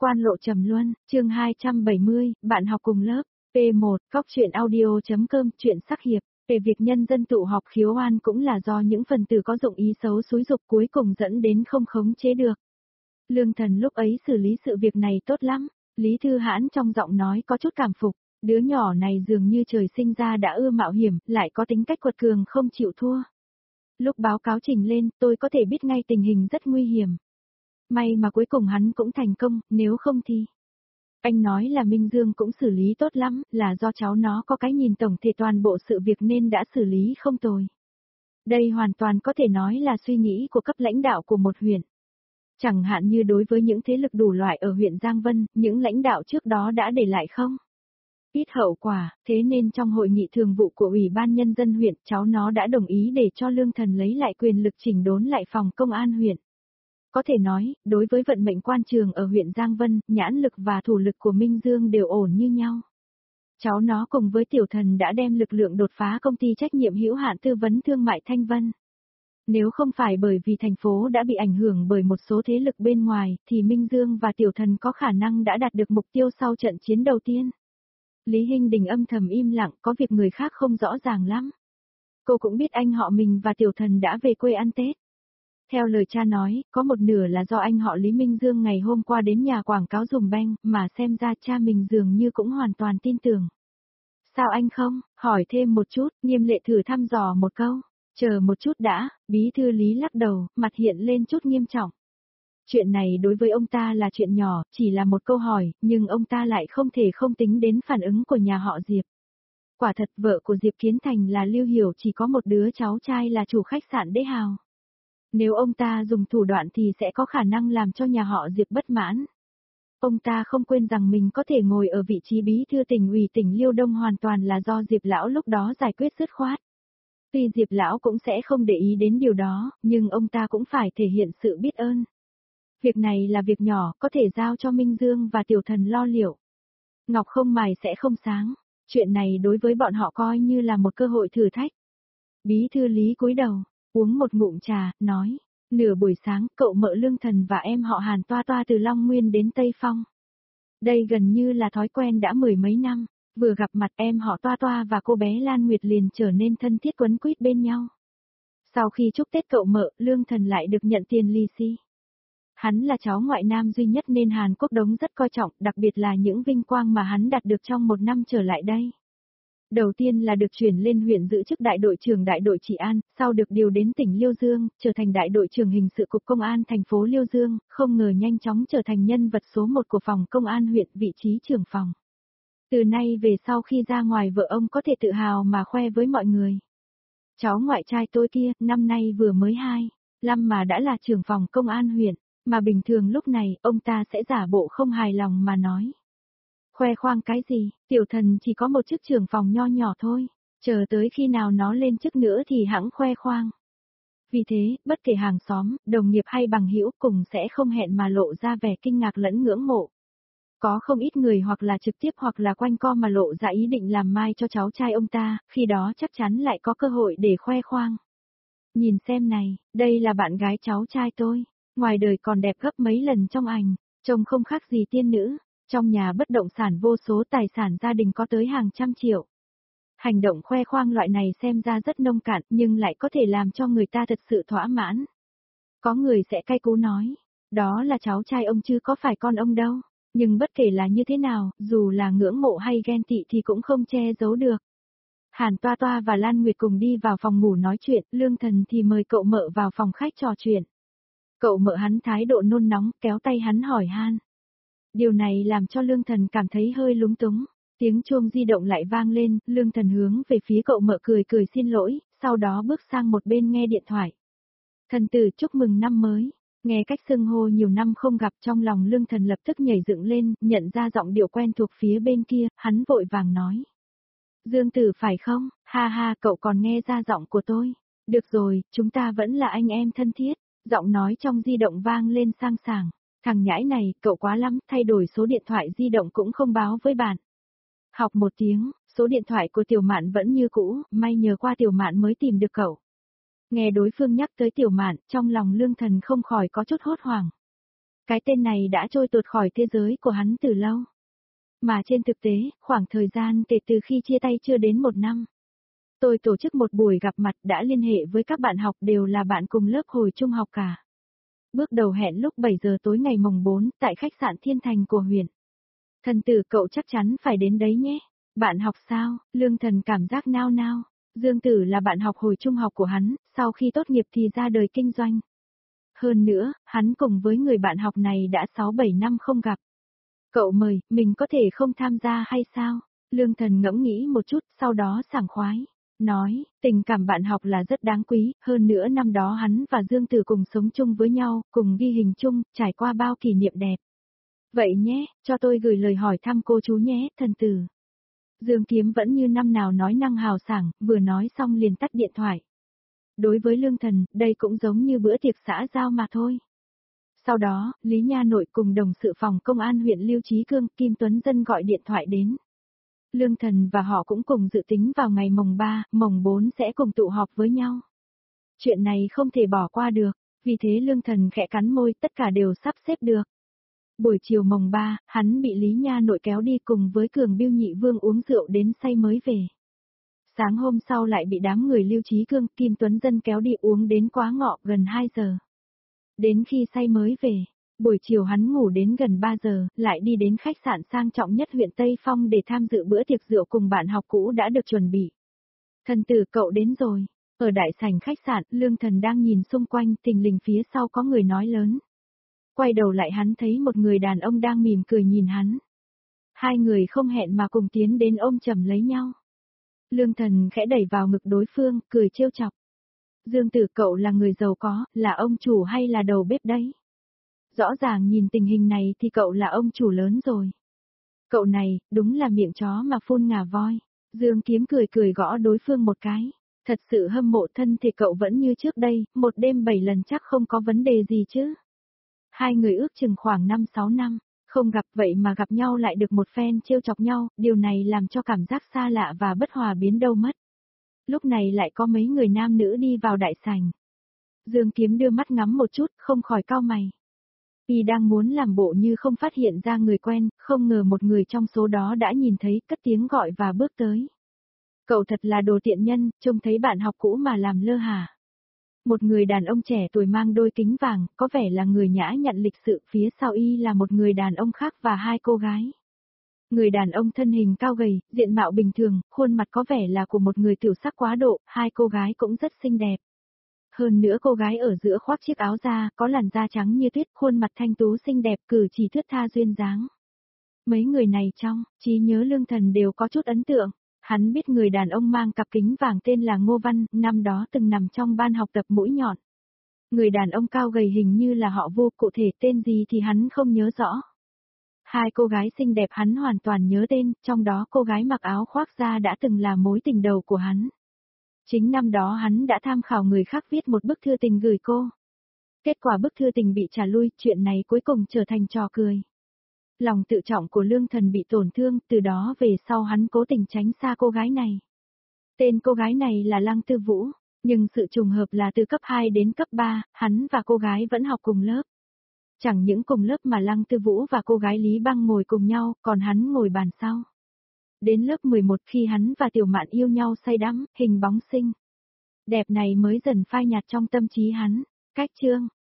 Quan lộ trầm luân, chương 270, bạn học cùng lớp, P1, Cóc truyện audio.com, truyện sắc hiệp, về việc nhân dân tụ họp khiếu oan cũng là do những phần tử có dụng ý xấu xúi dục cuối cùng dẫn đến không khống chế được. Lương Thần lúc ấy xử lý sự việc này tốt lắm, Lý Thư Hãn trong giọng nói có chút cảm phục, đứa nhỏ này dường như trời sinh ra đã ưa mạo hiểm, lại có tính cách quật cường không chịu thua. Lúc báo cáo trình lên, tôi có thể biết ngay tình hình rất nguy hiểm. May mà cuối cùng hắn cũng thành công, nếu không thì... Anh nói là Minh Dương cũng xử lý tốt lắm, là do cháu nó có cái nhìn tổng thể toàn bộ sự việc nên đã xử lý không tồi. Đây hoàn toàn có thể nói là suy nghĩ của cấp lãnh đạo của một huyện. Chẳng hạn như đối với những thế lực đủ loại ở huyện Giang Vân, những lãnh đạo trước đó đã để lại không? Ít hậu quả, thế nên trong hội nghị thường vụ của Ủy ban Nhân dân huyện, cháu nó đã đồng ý để cho Lương Thần lấy lại quyền lực chỉnh đốn lại phòng công an huyện. Có thể nói, đối với vận mệnh quan trường ở huyện Giang Vân, nhãn lực và thủ lực của Minh Dương đều ổn như nhau. Cháu nó cùng với Tiểu Thần đã đem lực lượng đột phá công ty trách nhiệm hữu hạn tư vấn thương mại Thanh Vân. Nếu không phải bởi vì thành phố đã bị ảnh hưởng bởi một số thế lực bên ngoài, thì Minh Dương và Tiểu Thần có khả năng đã đạt được mục tiêu sau trận chiến đầu tiên. Lý Hinh Đình âm thầm im lặng, có việc người khác không rõ ràng lắm. Cô cũng biết anh họ mình và Tiểu Thần đã về quê ăn Tết. Theo lời cha nói, có một nửa là do anh họ Lý Minh Dương ngày hôm qua đến nhà quảng cáo dùm beng, mà xem ra cha mình dường như cũng hoàn toàn tin tưởng. Sao anh không, hỏi thêm một chút, Nghiêm Lệ thử thăm dò một câu. Chờ một chút đã, bí thư Lý lắc đầu, mặt hiện lên chút nghiêm trọng. Chuyện này đối với ông ta là chuyện nhỏ, chỉ là một câu hỏi, nhưng ông ta lại không thể không tính đến phản ứng của nhà họ Diệp. Quả thật vợ của Diệp Kiến Thành là Lưu Hiểu chỉ có một đứa cháu trai là chủ khách sạn Đế Hào. Nếu ông ta dùng thủ đoạn thì sẽ có khả năng làm cho nhà họ Diệp bất mãn. Ông ta không quên rằng mình có thể ngồi ở vị trí bí thư tỉnh ủy tỉnh Liêu Đông hoàn toàn là do Diệp Lão lúc đó giải quyết dứt khoát. Tuy Diệp Lão cũng sẽ không để ý đến điều đó, nhưng ông ta cũng phải thể hiện sự biết ơn. Việc này là việc nhỏ, có thể giao cho Minh Dương và Tiểu Thần lo liệu. Ngọc không mài sẽ không sáng, chuyện này đối với bọn họ coi như là một cơ hội thử thách. Bí thư Lý cúi đầu, uống một ngụm trà, nói, nửa buổi sáng cậu mợ Lương Thần và em họ Hàn toa toa từ Long Nguyên đến Tây Phong. Đây gần như là thói quen đã mười mấy năm. Vừa gặp mặt em họ Toa Toa và cô bé Lan Nguyệt liền trở nên thân thiết quấn quýt bên nhau. Sau khi chúc Tết cậu mợ, Lương Thần lại được nhận tiền lì xì. Hắn là cháu ngoại nam duy nhất nên Hàn Quốc Đống rất coi trọng, đặc biệt là những vinh quang mà hắn đạt được trong một năm trở lại đây. Đầu tiên là được chuyển lên huyện giữ chức đại đội trưởng đại đội trị an, sau được điều đến tỉnh Liêu Dương, trở thành đại đội trưởng hình sự cục công an thành phố Liêu Dương, không ngờ nhanh chóng trở thành nhân vật số 1 của phòng công an huyện, vị trí trưởng phòng. Từ nay về sau khi ra ngoài vợ ông có thể tự hào mà khoe với mọi người. Cháu ngoại trai tôi kia, năm nay vừa mới 25 mà đã là trưởng phòng công an huyện, mà bình thường lúc này ông ta sẽ giả bộ không hài lòng mà nói. Khoe khoang cái gì, Tiểu Thần chỉ có một chức trưởng phòng nho nhỏ thôi, chờ tới khi nào nó lên chức nữa thì hẵng khoe khoang. Vì thế, bất kể hàng xóm, đồng nghiệp hay bằng hữu cùng sẽ không hẹn mà lộ ra vẻ kinh ngạc lẫn ngưỡng mộ. Có không ít người hoặc là trực tiếp hoặc là quanh co mà lộ ra ý định làm mai cho cháu trai ông ta, khi đó chắc chắn lại có cơ hội để khoe khoang. Nhìn xem này, đây là bạn gái cháu trai tôi, ngoài đời còn đẹp gấp mấy lần trong ảnh, trông không khác gì tiên nữ, trong nhà bất động sản vô số tài sản gia đình có tới hàng trăm triệu. Hành động khoe khoang loại này xem ra rất nông cạn nhưng lại có thể làm cho người ta thật sự thỏa mãn. Có người sẽ cay cú nói, đó là cháu trai ông chứ có phải con ông đâu. Nhưng bất kể là như thế nào, dù là ngưỡng mộ hay ghen tị thì cũng không che giấu được. Hàn Toa Toa và Lan Nguyệt cùng đi vào phòng ngủ nói chuyện, Lương Thần thì mời cậu mợ vào phòng khách trò chuyện. Cậu mợ hắn thái độ nôn nóng, kéo tay hắn hỏi han. Điều này làm cho Lương Thần cảm thấy hơi lúng túng. Tiếng chuông di động lại vang lên, Lương Thần hướng về phía cậu mợ cười cười xin lỗi, sau đó bước sang một bên nghe điện thoại. Thần tử chúc mừng năm mới. Nghe cách xưng hô nhiều năm không gặp trong lòng Lương Thần lập tức nhảy dựng lên, nhận ra giọng điệu quen thuộc phía bên kia, hắn vội vàng nói. Dương Tử phải không, ha ha cậu còn nghe ra giọng của tôi. Được rồi, chúng ta vẫn là anh em thân thiết, giọng nói trong di động vang lên sang sảng. Thằng nhãi này, cậu quá lắm, thay đổi số điện thoại di động cũng không báo với bạn. Học một tiếng, số điện thoại của Tiểu Mạn vẫn như cũ, may nhờ qua Tiểu Mạn mới tìm được cậu. Nghe đối phương nhắc tới Tiểu Mạn, trong lòng Lương Thần không khỏi có chút hốt hoảng. Cái tên này đã trôi tuột khỏi thế giới của hắn từ lâu. Mà trên thực tế, khoảng thời gian kể từ khi chia tay chưa đến 1 năm. Tôi tổ chức một buổi gặp mặt đã liên hệ với các bạn học đều là bạn cùng lớp hồi trung học cả. Bước đầu hẹn lúc 7 giờ tối ngày mùng 4 tại khách sạn Thiên Thành của huyện. Thần tử cậu chắc chắn phải đến đấy nhé. Bạn học sao? Lương Thần cảm giác nao nao. Dương Tử là bạn học hồi trung học của hắn, sau khi tốt nghiệp thì ra đời kinh doanh. Hơn nữa, hắn cùng với người bạn học này đã 6-7 năm không gặp. Cậu mời, mình có thể không tham gia hay sao? Lương Thần ngẫm nghĩ một chút, sau đó sảng khoái. Nói, tình cảm bạn học là rất đáng quý, hơn nữa năm đó hắn và Dương Tử cùng sống chung với nhau, cùng ghi hình chung, trải qua bao kỷ niệm đẹp. Vậy nhé, cho tôi gửi lời hỏi thăm cô chú nhé, thần tử. Dương Kiếm vẫn như năm nào nói năng hào sảng, vừa nói xong liền tắt điện thoại. Đối với Lương Thần, đây cũng giống như bữa tiệc xã giao mà thôi. Sau đó, Lý Nha Nội cùng đồng sự phòng công an huyện Lưu Chí Cương, Kim Tuấn Dân gọi điện thoại đến. Lương Thần và họ cũng cùng dự tính vào ngày mồng 3, mồng 4 sẽ cùng tụ họp với nhau. Chuyện này không thể bỏ qua được, vì thế Lương Thần khẽ cắn môi, tất cả đều sắp xếp được. Buổi chiều mồng 3, hắn bị Lý Nha Nội kéo đi cùng với Cường Biêu Nhị Vương uống rượu đến say mới về. Sáng hôm sau lại bị đám người Lưu Chí Cương, Kim Tuấn Dân kéo đi uống đến quá ngọ gần 2 giờ. Đến khi say mới về, buổi chiều hắn ngủ đến gần 3 giờ, lại đi đến khách sạn sang trọng nhất huyện Tây Phong để tham dự bữa tiệc rượu cùng bạn học cũ đã được chuẩn bị. Thần tử cậu đến rồi. Ở đại sảnh khách sạn, Lương Thần đang nhìn xung quanh, thình lình phía sau có người nói lớn. Quay đầu lại hắn thấy một người đàn ông đang mỉm cười nhìn hắn. Hai người không hẹn mà cùng tiến đến ôm chầm lấy nhau. Lương Thần khẽ đẩy vào ngực đối phương, cười trêu chọc. Dương Tử cậu là người giàu có, là ông chủ hay là đầu bếp đấy? Rõ ràng nhìn tình hình này thì cậu là ông chủ lớn rồi. Cậu này, đúng là miệng chó mà phun ngà voi. Dương Kiếm cười cười gõ đối phương một cái. Thật sự hâm mộ thân thì cậu vẫn như trước đây, một đêm 7 lần chắc không có vấn đề gì chứ. Hai người ước chừng khoảng 5-6 năm, không gặp vậy mà gặp nhau lại được một phen trêu chọc nhau, điều này làm cho cảm giác xa lạ và bất hòa biến đâu mất. Lúc này lại có mấy người nam nữ đi vào đại sảnh. Dương Kiếm đưa mắt ngắm một chút, không khỏi cau mày. Y đang muốn làm bộ như không phát hiện ra người quen, không ngờ một người trong số đó đã nhìn thấy, cất tiếng gọi và bước tới. Cậu thật là đồ tiện nhân, trông thấy bạn học cũ mà làm lơ hả? Một người đàn ông trẻ tuổi mang đôi kính vàng, có vẻ là người nhã nhặn lịch sự, phía sau Y là một người đàn ông khác và hai cô gái. Người đàn ông thân hình cao gầy, diện mạo bình thường, khuôn mặt có vẻ là của một người tiểu sắc quá độ, hai cô gái cũng rất xinh đẹp. Hơn nữa cô gái ở giữa khoác chiếc áo da, có làn da trắng như tuyết, khuôn mặt thanh tú xinh đẹp, cử chỉ thướt tha duyên dáng. Mấy người này trong trí nhớ Lương Thần đều có chút ấn tượng. Hắn biết người đàn ông mang cặp kính vàng tên là Ngô Văn, năm đó từng nằm trong ban học tập mũi nhọn. Người đàn ông cao gầy hình như là họ Vô, cụ thể tên gì thì hắn không nhớ rõ. Hai cô gái xinh đẹp hắn hoàn toàn nhớ tên, trong đó cô gái mặc áo khoác da đã từng là mối tình đầu của hắn. Chính năm đó hắn đã tham khảo người khác viết một bức thư tình gửi cô. Kết quả bức thư tình bị trả lui, chuyện này cuối cùng trở thành trò cười. Lòng tự trọng của Lương Thần bị tổn thương, từ đó về sau hắn cố tình tránh xa cô gái này. Tên cô gái này là Lăng Tư Vũ, nhưng sự trùng hợp là từ cấp 2 đến cấp 3, hắn và cô gái vẫn học cùng lớp. Chẳng những cùng lớp mà Lăng Tư Vũ và cô gái Lý Băng ngồi cùng nhau, còn hắn ngồi bàn sau. Đến lớp 11 khi hắn và Tiểu Mạn yêu nhau say đắm, hình bóng xinh đẹp này mới dần phai nhạt trong tâm trí hắn. Cách chương